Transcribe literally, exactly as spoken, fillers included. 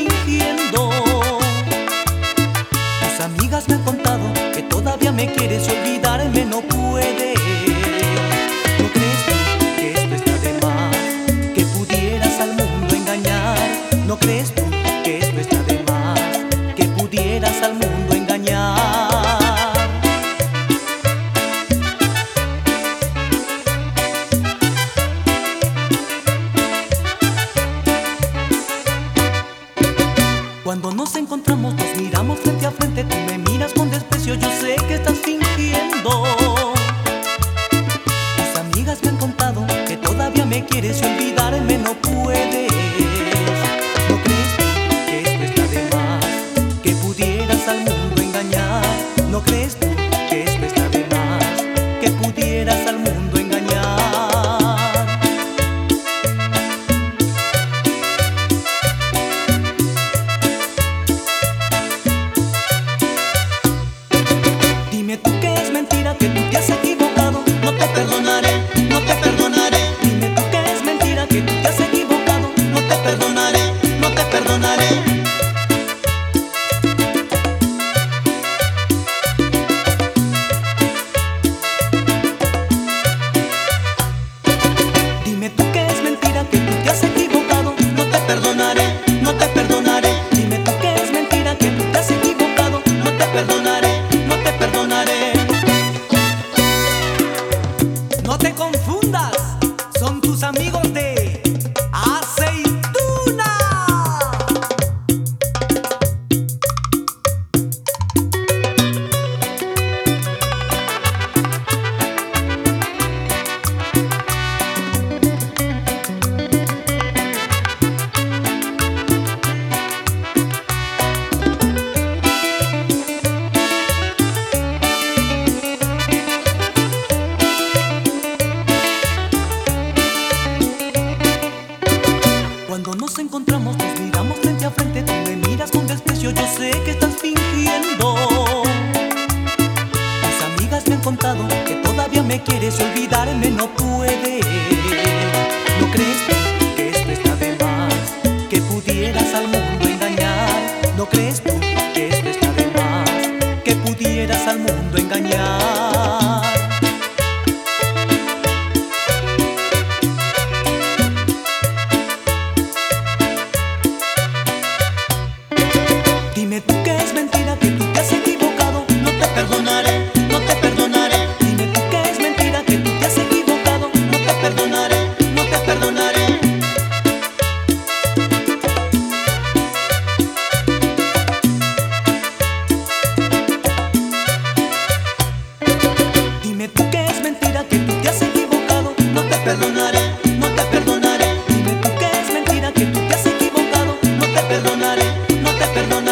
fingiendo. Tus amigas me han contado que todavía me quieres y olvidarme no puedes. ¿No crees tú que esto está de más? Que pudieras al mundo engañar. ¿No crees tú que esto está de más? Que pudieras al mundo engañar. Cuando nos encontramos nos miramos frente a frente. Tú me miras con desprecio, yo sé que estás fingiendo. Tus amigas me han contado que todavía me quieres y olvidarme no puedes. ¿No crees tú que esto está de más? Que pudieras al mundo engañar. ¿No crees tú que esto está de más? Que pudieras al mundo engañar. Dime tú que es mentira, que tú te has equivocado. No te perdonaré, no te perdonaré. Dime tú que es mentira, que tú te has equivocado. No te perdonaré, no te perdonaré. Dime tú que es mentira, que tú te has equivocado. No te perdonaré, no te perdonaré. Dime tú que es mentira, que tú te has equivocado. No te perdonaré, no te perdonaré. No te confundas, son tus amigos de Aceituna. Cuando nos encontramos nos miramos frente a frente. Tú me miras con desprecio, yo sé que estás fingiendo. Tus amigas me han contado que todavía me quieres y olvidarme no puedes. ¿No crees tú que esto está de más? Que pudieras al mundo engañar. ¿No crees tú que esto está de más? Que pudieras al mundo engañar. Dime tú que es mentira, que tú te has equivocado. No te perdonaré, no te perdonaré. Dime tú que es mentira, que tú te has equivocado. No te perdonaré, no te perdonaré. Dime tú que es mentira, que tú te has equivocado. No te perdonaré, no te perdonaré. Dime tú que es mentira, que tú te has equivocado. No te perdonaré, no te perdonaré.